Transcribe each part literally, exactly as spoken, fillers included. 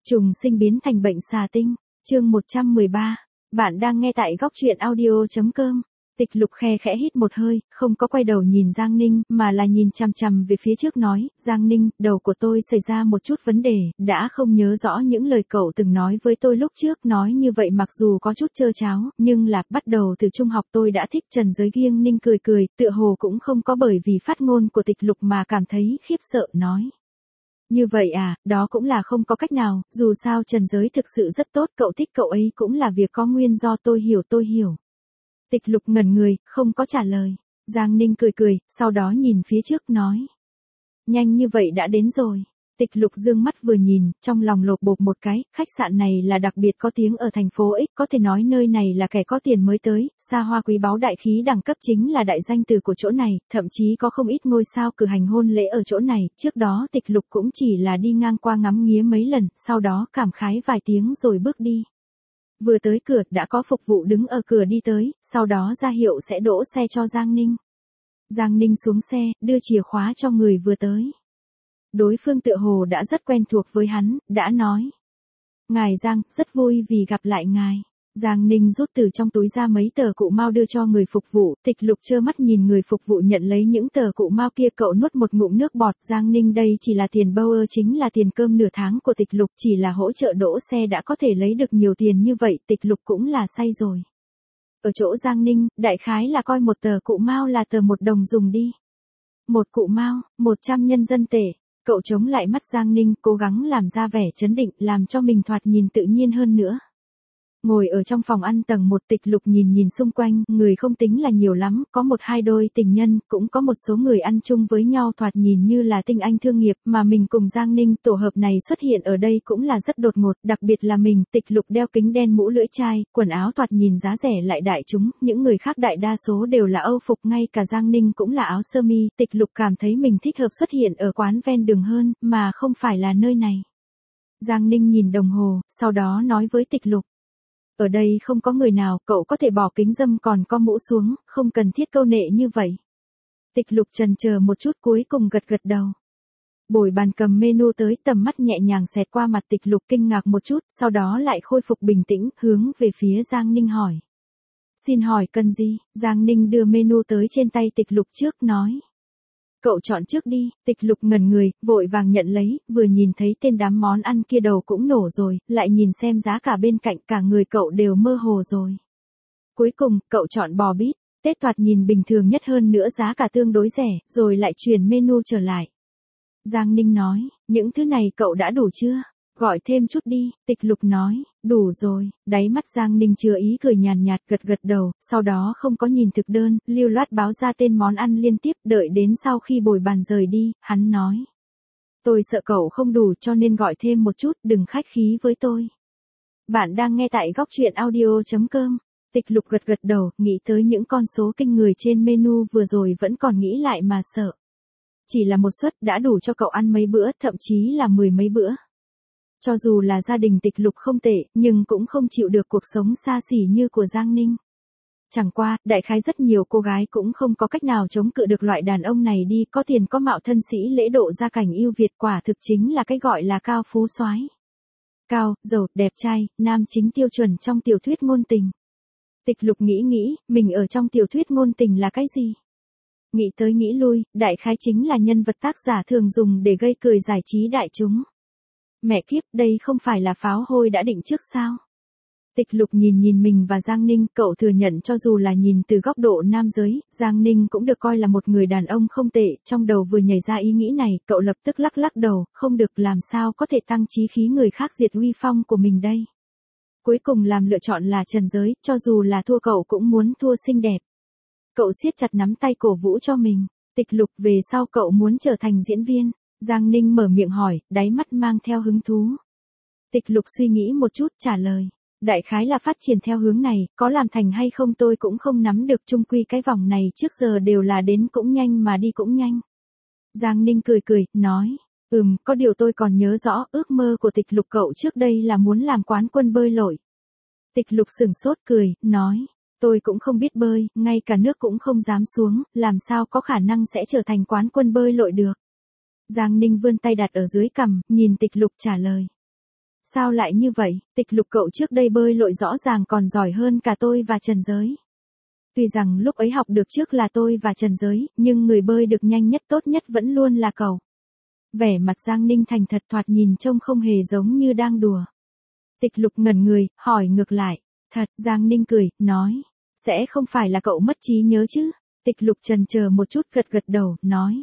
Trùng sinh biến thành bệnh xà tinh, chương một trăm mười ba. Bạn đang nghe tại góc truyện audio chấm com. Tịch Lục khe khẽ hít một hơi, không có quay đầu nhìn Giang Ninh, mà là nhìn chằm chằm về phía trước nói, Giang Ninh, đầu của tôi xảy ra một chút vấn đề, đã không nhớ rõ những lời cậu từng nói với tôi lúc trước, nói như vậy mặc dù có chút trơ tráo, nhưng là, bắt đầu từ trung học tôi đã thích Trần Giới. Giang Ninh cười cười, tựa hồ cũng không có bởi vì phát ngôn của Tịch Lục mà cảm thấy khiếp sợ, nói. Như vậy à, đó cũng là không có cách nào, dù sao Trần Giới thực sự rất tốt, cậu thích cậu ấy cũng là việc có nguyên do, tôi hiểu tôi hiểu. Tịch Lục ngẩn người, không có trả lời. Giang Ninh cười cười, sau đó nhìn phía trước nói. Nhanh như vậy đã đến rồi. Tịch Lục dương mắt vừa nhìn, trong lòng lột bột một cái, khách sạn này là đặc biệt có tiếng ở thành phố X, có thể nói nơi này là kẻ có tiền mới tới, xa hoa quý báu đại khí đẳng cấp chính là đại danh từ của chỗ này, thậm chí có không ít ngôi sao cử hành hôn lễ ở chỗ này, trước đó Tịch Lục cũng chỉ là đi ngang qua ngắm nghía mấy lần, sau đó cảm khái vài tiếng rồi bước đi. Vừa tới cửa, đã có phục vụ đứng ở cửa đi tới, sau đó ra hiệu sẽ đỗ xe cho Giang Ninh. Giang Ninh xuống xe, đưa chìa khóa cho người vừa tới. Đối phương tựa hồ đã rất quen thuộc với hắn, đã nói. Ngài Giang, rất vui vì gặp lại ngài. Giang Ninh rút từ trong túi ra mấy tờ cụ mao đưa cho người phục vụ, Tịch Lục trơ mắt nhìn người phục vụ nhận lấy những tờ cụ mao kia, cậu nuốt một ngụm nước bọt. Giang Ninh, đây chỉ là tiền bâu ơ, chính là tiền cơm nửa tháng của Tịch Lục, chỉ là hỗ trợ đỗ xe đã có thể lấy được nhiều tiền như vậy, Tịch Lục cũng là say rồi. Ở chỗ Giang Ninh, đại khái là coi một tờ cụ mao là tờ một đồng dùng đi. Một cụ mao, một trăm nhân dân tệ. Cậu chống lại mắt Giang Ninh, cố gắng làm ra vẻ trấn định, làm cho mình thoạt nhìn tự nhiên hơn nữa. Ngồi ở trong phòng ăn tầng một, Tịch Lục nhìn nhìn xung quanh, người không tính là nhiều lắm, có một hai đôi tình nhân, cũng có một số người ăn chung với nhau, thoạt nhìn như là tinh anh thương nghiệp, mà mình cùng Giang Ninh, tổ hợp này xuất hiện ở đây cũng là rất đột ngột, đặc biệt là mình. Tịch Lục đeo kính đen, mũ lưỡi chai, quần áo thoạt nhìn giá rẻ lại đại chúng, những người khác đại đa số đều là Âu phục, ngay cả Giang Ninh cũng là áo sơ mi. Tịch Lục cảm thấy mình thích hợp xuất hiện ở quán ven đường hơn, mà không phải là nơi này. Giang Ninh nhìn đồng hồ, sau đó nói với Tịch Lục. Ở đây không có người nào, cậu có thể bỏ kính râm còn có mũ xuống, không cần thiết câu nệ như vậy. Tịch Lục chần chờ một chút, cuối cùng gật gật đầu. Bồi bàn cầm menu tới, tầm mắt nhẹ nhàng xẹt qua mặt Tịch Lục, kinh ngạc một chút, sau đó lại khôi phục bình tĩnh, hướng về phía Giang Ninh hỏi. Xin hỏi cần gì? Giang Ninh đưa menu tới trên tay Tịch Lục trước, nói. Cậu chọn trước đi. Tịch Lục ngẩn người, vội vàng nhận lấy, vừa nhìn thấy tên đám món ăn kia đầu cũng nổ rồi, lại nhìn xem giá cả bên cạnh, cả người cậu đều mơ hồ rồi. Cuối cùng, cậu chọn bò bít, tết thoạt nhìn bình thường nhất, hơn nữa giá cả tương đối rẻ, rồi lại chuyển menu trở lại. Giang Ninh nói, những thứ này cậu đã đủ chưa? Gọi thêm chút đi. Tịch Lục nói, đủ rồi. Đáy mắt Giang Ninh chứa ý cười nhàn nhạt, gật gật đầu, sau đó không có nhìn thực đơn, lưu loát báo ra tên món ăn liên tiếp, đợi đến sau khi bồi bàn rời đi, hắn nói. Tôi sợ cậu không đủ cho nên gọi thêm một chút, đừng khách khí với tôi. Bạn đang nghe tại góc truyện audio chấm com. Tịch Lục gật gật đầu, nghĩ tới những con số kinh người trên menu vừa rồi vẫn còn nghĩ lại mà sợ. Chỉ là một suất đã đủ cho cậu ăn mấy bữa, thậm chí là mười mấy bữa. Cho dù là gia đình Tịch Lục không tệ, nhưng cũng không chịu được cuộc sống xa xỉ như của Giang Ninh. Chẳng qua, đại khái rất nhiều cô gái cũng không có cách nào chống cự được loại đàn ông này đi, có tiền có mạo, thân sĩ lễ độ, gia cảnh ưu việt, quả thực chính là cái gọi là cao phú soái. Cao, giàu, đẹp trai, nam chính tiêu chuẩn trong tiểu thuyết ngôn tình. Tịch Lục nghĩ nghĩ, mình ở trong tiểu thuyết ngôn tình là cái gì? Nghĩ tới nghĩ lui, đại khái chính là nhân vật tác giả thường dùng để gây cười giải trí đại chúng. Mẹ kiếp, đây không phải là pháo hôi đã định trước sao? Tịch Lục nhìn nhìn mình và Giang Ninh, cậu thừa nhận cho dù là nhìn từ góc độ nam giới, Giang Ninh cũng được coi là một người đàn ông không tệ, trong đầu vừa nhảy ra ý nghĩ này, cậu lập tức lắc lắc đầu, không được, làm sao có thể tăng chí khí người khác diệt uy phong của mình đây. Cuối cùng làm lựa chọn là Trần Giới, cho dù là thua cậu cũng muốn thua xinh đẹp. Cậu siết chặt nắm tay cổ vũ cho mình. Tịch Lục, về sau cậu muốn trở thành diễn viên? Giang Ninh mở miệng hỏi, đáy mắt mang theo hứng thú. Tịch Lục suy nghĩ một chút, trả lời. Đại khái là phát triển theo hướng này, có làm thành hay không tôi cũng không nắm được, chung quy cái vòng này trước giờ đều là đến cũng nhanh mà đi cũng nhanh. Giang Ninh cười cười, nói. Ừm, có điều tôi còn nhớ rõ, ước mơ của Tịch Lục cậu trước đây là muốn làm quán quân bơi lội. Tịch Lục sửng sốt cười, nói. Tôi cũng không biết bơi, ngay cả nước cũng không dám xuống, làm sao có khả năng sẽ trở thành quán quân bơi lội được. Giang Ninh vươn tay đặt ở dưới cằm, nhìn Tịch Lục trả lời. Sao lại như vậy, Tịch Lục cậu trước đây bơi lội rõ ràng còn giỏi hơn cả tôi và Trần Giới. Tuy rằng lúc ấy học được trước là tôi và Trần Giới, nhưng người bơi được nhanh nhất tốt nhất vẫn luôn là cậu. Vẻ mặt Giang Ninh thành thật thoạt nhìn trông không hề giống như đang đùa. Tịch Lục ngẩn người, hỏi ngược lại. Thật, Giang Ninh cười, nói. Sẽ không phải là cậu mất trí nhớ chứ? Tịch Lục chần chờ một chút gật gật đầu, nói.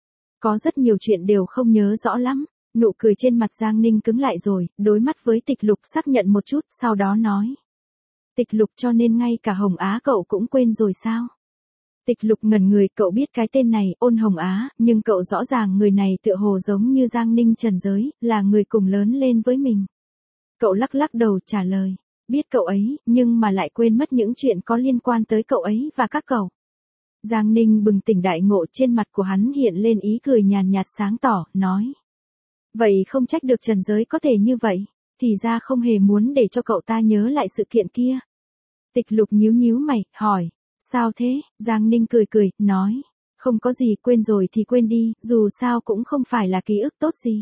Có rất nhiều chuyện đều không nhớ rõ lắm. Nụ cười trên mặt Giang Ninh cứng lại rồi, đối mắt với Tịch Lục xác nhận một chút, sau đó nói. Tịch Lục cho nên ngay cả Hồng Á cậu cũng quên rồi sao? Tịch Lục ngẩn người, cậu biết cái tên này, Ôn Hồng Á, nhưng cậu rõ ràng người này tựa hồ giống như Giang Ninh Trần Giới, là người cùng lớn lên với mình. Cậu lắc lắc đầu trả lời, biết cậu ấy, nhưng mà lại quên mất những chuyện có liên quan tới cậu ấy và các cậu. Giang Ninh bừng tỉnh đại ngộ, trên mặt của hắn hiện lên ý cười nhàn nhạt sáng tỏ, nói. Vậy không trách được Trần Giới có thể như vậy, thì ra không hề muốn để cho cậu ta nhớ lại sự kiện kia. Tịch Lục nhíu nhíu mày, hỏi, sao thế? Giang Ninh cười cười, nói, không có gì, quên rồi thì quên đi, dù sao cũng không phải là ký ức tốt gì.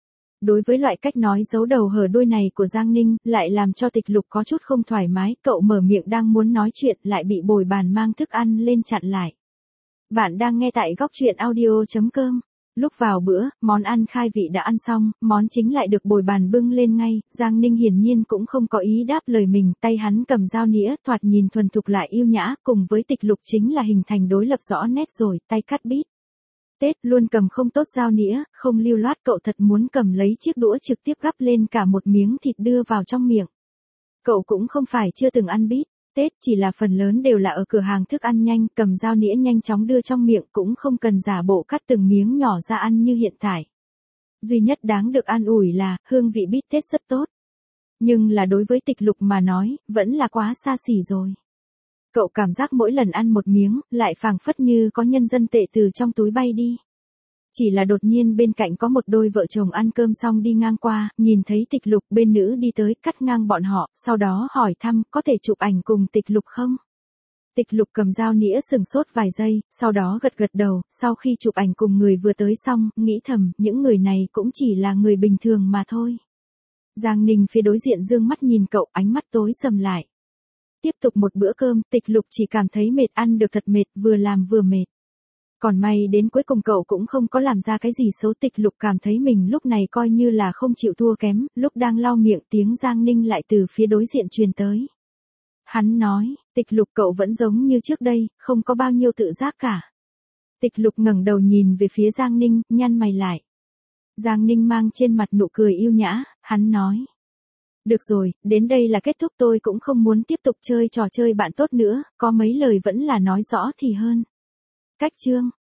Đối với loại cách nói giấu đầu hở đuôi này của Giang Ninh, lại làm cho Tịch Lục có chút không thoải mái, cậu mở miệng đang muốn nói chuyện, lại bị bồi bàn mang thức ăn lên chặn lại. Bạn đang nghe tại góc truyện audio chấm com. Lúc vào bữa, món ăn khai vị đã ăn xong, món chính lại được bồi bàn bưng lên ngay, Giang Ninh hiển nhiên cũng không có ý đáp lời mình, tay hắn cầm dao nĩa, thoạt nhìn thuần thục lại yêu nhã, cùng với Tịch Lục chính là hình thành đối lập rõ nét rồi, tay cắt bít. Tết luôn cầm không tốt dao nĩa, không lưu loát, cậu thật muốn cầm lấy chiếc đũa trực tiếp gắp lên cả một miếng thịt đưa vào trong miệng. Cậu cũng không phải chưa từng ăn bít. Tết chỉ là phần lớn đều là ở cửa hàng thức ăn nhanh, cầm dao nĩa nhanh chóng đưa trong miệng, cũng không cần giả bộ cắt từng miếng nhỏ ra ăn như hiện tại. Duy nhất đáng được an ủi là, hương vị bít tết rất tốt. Nhưng là đối với Tịch Lục mà nói, vẫn là quá xa xỉ rồi. Cậu cảm giác mỗi lần ăn một miếng, lại phảng phất như có nhân dân tệ từ trong túi bay đi. Chỉ là đột nhiên bên cạnh có một đôi vợ chồng ăn cơm xong đi ngang qua, nhìn thấy Tịch Lục, bên nữ đi tới cắt ngang bọn họ, sau đó hỏi thăm có thể chụp ảnh cùng Tịch Lục không? Tịch Lục cầm dao nĩa sừng sốt vài giây, sau đó gật gật đầu, sau khi chụp ảnh cùng người vừa tới xong, nghĩ thầm, những người này cũng chỉ là người bình thường mà thôi. Giang Ninh phía đối diện dương mắt nhìn cậu, ánh mắt tối sầm lại. Tiếp tục một bữa cơm, Tịch Lục chỉ cảm thấy mệt, ăn được thật mệt, vừa làm vừa mệt. Còn may đến cuối cùng cậu cũng không có làm ra cái gì xấu. Tịch Lục cảm thấy mình lúc này coi như là không chịu thua kém, lúc đang lau miệng tiếng Giang Ninh lại từ phía đối diện truyền tới. Hắn nói, Tịch Lục cậu vẫn giống như trước đây, không có bao nhiêu tự giác cả. Tịch Lục ngẩng đầu nhìn về phía Giang Ninh, nhăn mày lại. Giang Ninh mang trên mặt nụ cười yêu nhã, hắn nói. Được rồi, đến đây là kết thúc, tôi cũng không muốn tiếp tục chơi trò chơi bạn tốt nữa, có mấy lời vẫn là nói rõ thì hơn. Cách chương